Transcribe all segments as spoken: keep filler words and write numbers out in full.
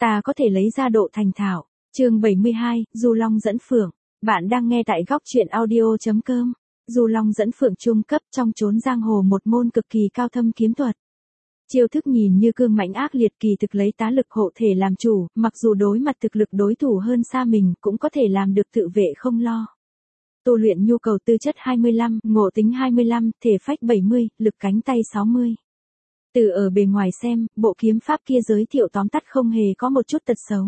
ta có thể lấy ra độ thành thạo. Chương bảy mươi hai, Du Long dẫn Phượng. Bạn đang nghe tại góc truyện audio.com. Du Long dẫn Phượng trung cấp trong chốn giang hồ, một môn cực kỳ cao thâm kiếm thuật. Chiêu thức nhìn như cương mãnh ác liệt, kỳ thực lấy tá lực hộ thể làm chủ, mặc dù đối mặt thực lực đối thủ hơn xa mình cũng có thể làm được tự vệ không lo. Tu luyện nhu cầu tư chất hai mươi lăm, ngộ tính hai mươi lăm, thể phách bảy mươi, lực cánh tay sáu mươi. Từ ở bề ngoài xem, bộ kiếm pháp kia giới thiệu tóm tắt không hề có một chút tật xấu.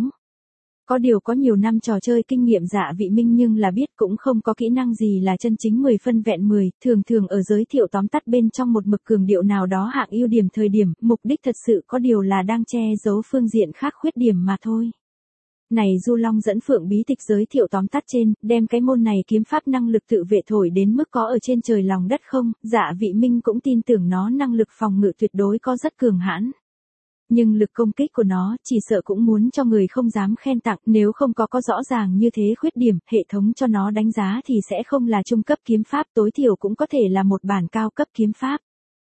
Có điều có nhiều năm trò chơi kinh nghiệm Dạ Vị Minh nhưng là biết cũng không có kỹ năng gì là chân chính mười phân vẹn mười, thường thường ở giới thiệu tóm tắt bên trong một mực cường điệu nào đó hạng ưu điểm thời điểm, mục đích thật sự có điều là đang che giấu phương diện khác khuyết điểm mà thôi. Này Du Long dẫn Phượng bí tịch giới thiệu tóm tắt trên, đem cái môn này kiếm pháp năng lực tự vệ thổi đến mức có ở trên trời lòng đất không, Dạ Vị Minh cũng tin tưởng nó năng lực phòng ngự tuyệt đối có rất cường hãn. Nhưng lực công kích của nó chỉ sợ cũng muốn cho người không dám khen tặng, nếu không có có rõ ràng như thế khuyết điểm, hệ thống cho nó đánh giá thì sẽ không là trung cấp kiếm pháp, tối thiểu cũng có thể là một bản cao cấp kiếm pháp.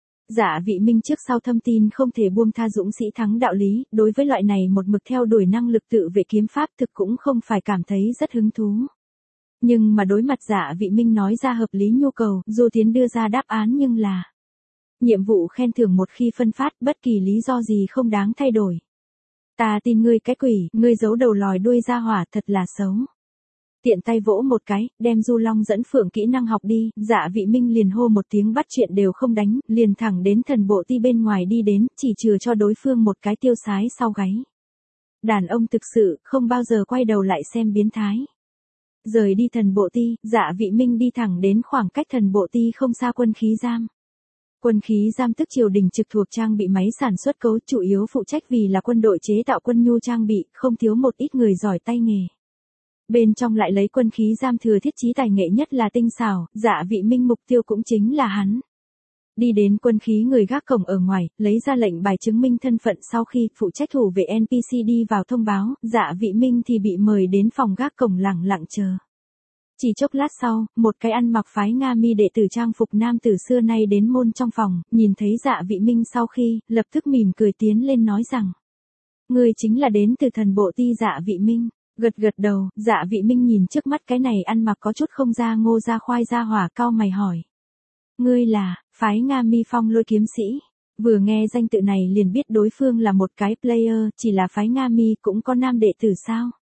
Dạ Vị Minh trước sau thâm tin không thể buông tha dũng sĩ thắng đạo lý, đối với loại này một mực theo đuổi năng lực tự vệ kiếm pháp thực cũng không phải cảm thấy rất hứng thú. Nhưng mà đối mặt Dạ Vị Minh nói ra hợp lý nhu cầu, Du Tiến đưa ra đáp án nhưng là nhiệm vụ khen thưởng một khi phân phát, bất kỳ lý do gì không đáng thay đổi. Ta tin ngươi cái quỷ, ngươi giấu đầu lòi đuôi ra hỏa, thật là xấu. Tiện tay vỗ một cái, đem Du Long dẫn Phượng kỹ năng học đi, Dạ Vị Minh liền hô một tiếng bắt chuyện đều không đánh, liền thẳng đến thần bộ ti bên ngoài đi đến, chỉ chừa cho đối phương một cái tiêu sái sau gáy. Đàn ông thực sự, không bao giờ quay đầu lại xem biến thái. Rời đi thần bộ ti, Dạ Vị Minh đi thẳng đến khoảng cách thần bộ ti không xa quân khí giam. Quân khí giam tức triều đình trực thuộc trang bị máy sản xuất cấu, chủ yếu phụ trách vì là quân đội chế tạo quân nhu trang bị, không thiếu một ít người giỏi tay nghề. Bên trong lại lấy quân khí giam thừa thiết trí tài nghệ nhất là tinh xảo, Dạ Vị Minh mục tiêu cũng chính là hắn. Đi đến quân khí người gác cổng ở ngoài, lấy ra lệnh bài chứng minh thân phận, sau khi phụ trách thủ vệ en pê xê đi vào thông báo, Dạ Vị Minh thì bị mời đến phòng gác cổng lẳng lặng chờ. Chỉ chốc lát sau, một cái ăn mặc phái Nga mi đệ tử trang phục nam tử xưa nay đến môn trong phòng, nhìn thấy Dạ Vị Minh sau khi, lập tức mỉm cười tiến lên nói rằng: Ngươi chính là đến từ thần bộ ti Dạ Vị Minh. Gật gật đầu, Dạ Vị Minh nhìn trước mắt cái này ăn mặc có chút không ra ngô ra khoai ra hỏa, cau mày hỏi: Ngươi là, phái Nga mi phong lôi kiếm sĩ? Vừa nghe danh tự này liền biết đối phương là một cái player, chỉ là phái Nga mi cũng có nam đệ tử sao?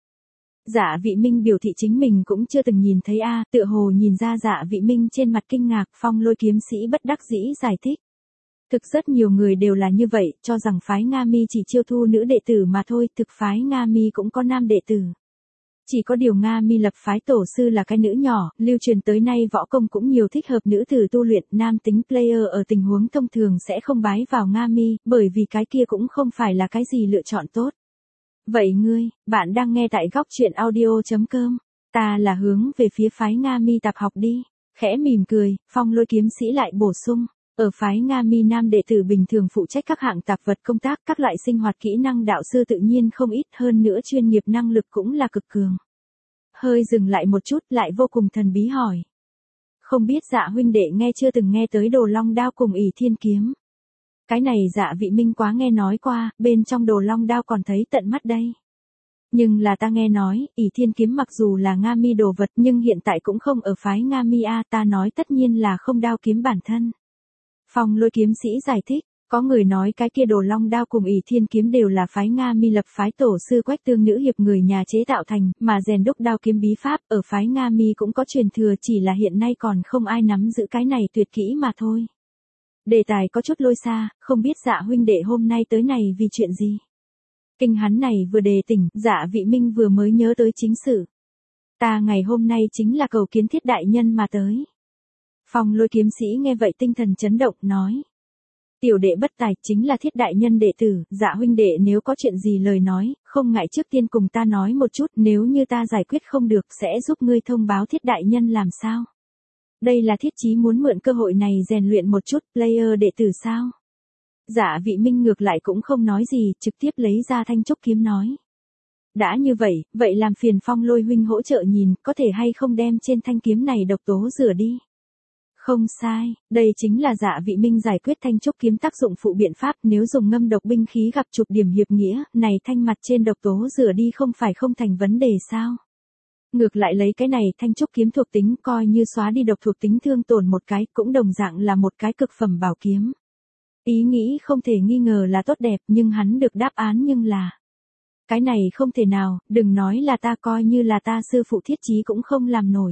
Dạ Vị Minh biểu thị chính mình cũng chưa từng nhìn thấy a, tựa hồ nhìn ra Dạ Vị Minh trên mặt kinh ngạc, phong lôi kiếm sĩ bất đắc dĩ giải thích. Thực rất nhiều người đều là như vậy, cho rằng phái Nga mi chỉ chiêu thu nữ đệ tử mà thôi, thực phái Nga mi cũng có nam đệ tử. Chỉ có điều Nga mi lập phái tổ sư là cái nữ nhỏ, lưu truyền tới nay võ công cũng nhiều thích hợp nữ tử tu luyện, nam tính player ở tình huống thông thường sẽ không bái vào Nga mi, bởi vì cái kia cũng không phải là cái gì lựa chọn tốt. Vậy ngươi, bạn đang nghe tại góc truyện audio.com, ta là hướng về phía phái Nga mi tạp học đi, khẽ mỉm cười, phong lôi kiếm sĩ lại bổ sung, ở phái Nga mi nam đệ tử bình thường phụ trách các hạng tạp vật công tác, các loại sinh hoạt kỹ năng đạo sư tự nhiên không ít, hơn nữa chuyên nghiệp năng lực cũng là cực cường. Hơi dừng lại một chút lại vô cùng thần bí hỏi: Không biết Dạ huynh đệ nghe chưa từng nghe tới Đồ Long đao cùng ỷ thiên kiếm? Cái này Dạ Vị Minh quá nghe nói qua, bên trong Đồ Long đao còn thấy tận mắt đây. Nhưng là ta nghe nói, ỷ thiên kiếm mặc dù là Nga mi đồ vật nhưng hiện tại cũng không ở phái Nga mi a, ta nói tất nhiên là không đao kiếm bản thân. Phong lôi kiếm sĩ giải thích, có người nói cái kia Đồ Long đao cùng ỷ thiên kiếm đều là phái Nga mi lập phái tổ sư Quách Tương nữ hiệp người nhà chế tạo thành, mà rèn đúc đao kiếm bí pháp ở phái Nga mi cũng có truyền thừa, chỉ là hiện nay còn không ai nắm giữ cái này tuyệt kỹ mà thôi. Đề tài có chút lôi xa, không biết Dạ huynh đệ hôm nay tới này vì chuyện gì? Kinh hắn này vừa đề tỉnh, Dạ Vị Minh vừa mới nhớ tới chính sự. Ta ngày hôm nay chính là cầu kiến Thiết đại nhân mà tới. Phong lôi kiếm sĩ nghe vậy tinh thần chấn động, nói: Tiểu đệ bất tài, chính là Thiết đại nhân đệ tử, Dạ huynh đệ nếu có chuyện gì lời nói, không ngại trước tiên cùng ta nói một chút, nếu như ta giải quyết không được sẽ giúp ngươi thông báo Thiết đại nhân làm sao? Đây là thiết chí muốn mượn cơ hội này rèn luyện một chút player đệ tử sao? Dạ Vị Minh ngược lại cũng không nói gì, trực tiếp lấy ra thanh trúc kiếm nói: Đã như vậy, vậy làm phiền Phong lôi huynh hỗ trợ nhìn, có thể hay không đem trên thanh kiếm này độc tố rửa đi. Không sai, đây chính là Dạ Vị Minh giải quyết thanh trúc kiếm tác dụng phụ biện pháp, nếu dùng ngâm độc binh khí gặp chục điểm hiệp nghĩa, này thanh mặt trên độc tố rửa đi không phải không thành vấn đề sao? Ngược lại lấy cái này thanh trúc kiếm thuộc tính coi như xóa đi độc thuộc tính thương tổn một cái, cũng đồng dạng là một cái cực phẩm bảo kiếm. Ý nghĩ không thể nghi ngờ là tốt đẹp, nhưng hắn được đáp án nhưng là cái này không thể nào, đừng nói là ta, coi như là ta sư phụ Thiết Chí cũng không làm nổi.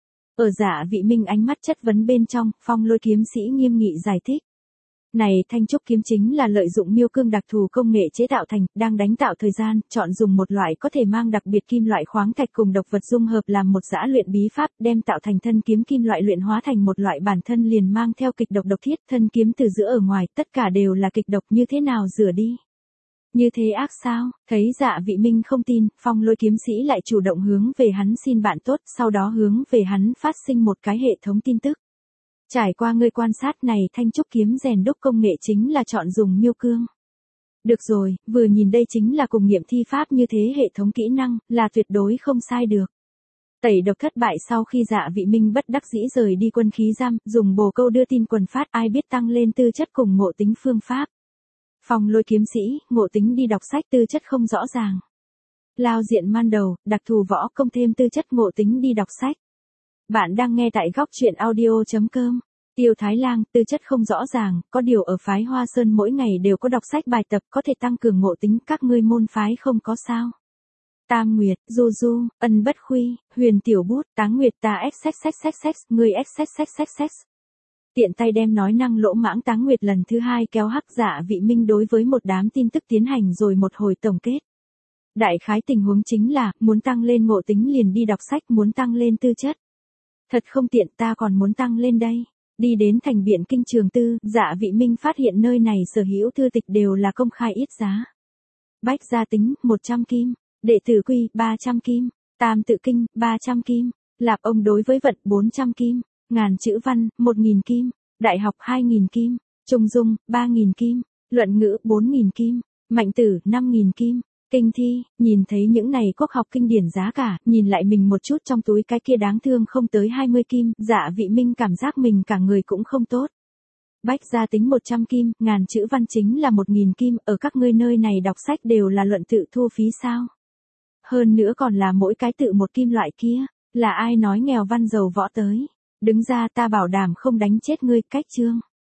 Ở Dạ Vị Minh ánh mắt chất vấn bên trong, Phong Lôi kiếm sĩ nghiêm nghị giải thích. Này thanh trúc kiếm chính là lợi dụng miêu cương đặc thù công nghệ chế tạo thành, đang đánh tạo thời gian, chọn dùng một loại có thể mang đặc biệt kim loại khoáng thạch cùng độc vật dung hợp làm một dã luyện bí pháp, đem tạo thành thân kiếm kim loại luyện hóa thành một loại bản thân liền mang theo kịch độc độc thiết, thân kiếm từ giữa ở ngoài, tất cả đều là kịch độc, như thế nào rửa đi? Như thế ác sao? Thấy Dạ Vị Minh không tin, Phong Lôi kiếm sĩ lại chủ động hướng về hắn xin bạn tốt, sau đó hướng về hắn phát sinh một cái hệ thống tin tức. Trải qua ngươi quan sát này thanh trúc kiếm rèn đúc công nghệ chính là chọn dùng miêu cương. Được rồi, vừa nhìn đây chính là cùng nghiệm thi pháp như thế hệ thống kỹ năng, là tuyệt đối không sai được. Tẩy độc thất bại sau khi Dạ Vị Minh bất đắc dĩ rời đi quân khí giam, dùng bồ câu đưa tin quần phát, ai biết tăng lên tư chất cùng ngộ tính phương pháp. Phong Lôi kiếm sĩ, ngộ tính đi đọc sách, tư chất không rõ ràng. Lao diện man đầu, đặc thù võ công thêm tư chất ngộ tính đi đọc sách. Bạn đang nghe tại góc truyện audio.com. Tiêu Thái Lang, tư chất không rõ ràng, có điều ở phái Hoa Sơn mỗi ngày đều có đọc sách bài tập có thể tăng cường ngộ tính, các ngươi môn phái không có sao. Tam Nguyệt, Du Du, Ân Bất Khuy, Huyền Tiểu Bút, Táng Nguyệt ta xxxxx, ngươi xxxxx. Tiện tay đem nói năng lỗ mãng Táng Nguyệt lần thứ hai kéo hắc Dạ Vị Minh đối với một đám tin tức tiến hành rồi một hồi tổng kết. Đại khái tình huống chính là, muốn tăng lên ngộ tính liền đi đọc sách, muốn tăng lên tư chất. Thật không tiện, ta còn muốn tăng lên đây. Đi đến thành Biện Kinh Trường Tư, Dạ Vị Minh phát hiện nơi này sở hữu thư tịch đều là công khai ít giá. Bách gia tính, một trăm kim. Đệ tử quy, ba trăm kim. Tam tự kinh, ba trăm kim. Lạp ông đối với vận, bốn trăm kim. Ngàn chữ văn, một nghìn kim. Đại học, hai nghìn kim. Trung dung, ba nghìn kim. Luận ngữ, bốn nghìn kim. Mạnh tử, năm nghìn kim. Kinh thi, nhìn thấy những này quốc học kinh điển giá cả, nhìn lại mình một chút trong túi cái kia đáng thương không tới hai mươi kim, Dạ Vị Minh cảm giác mình cả người cũng không tốt. Bách gia tính một trăm kim, ngàn chữ văn chính là một nghìn kim, ở các ngươi nơi này đọc sách đều là luận tự thu phí sao? Hơn nữa còn là mỗi cái tự một kim loại kia, là ai nói nghèo văn giàu võ tới? Đứng ra, ta bảo đảm không đánh chết ngươi, cách chương.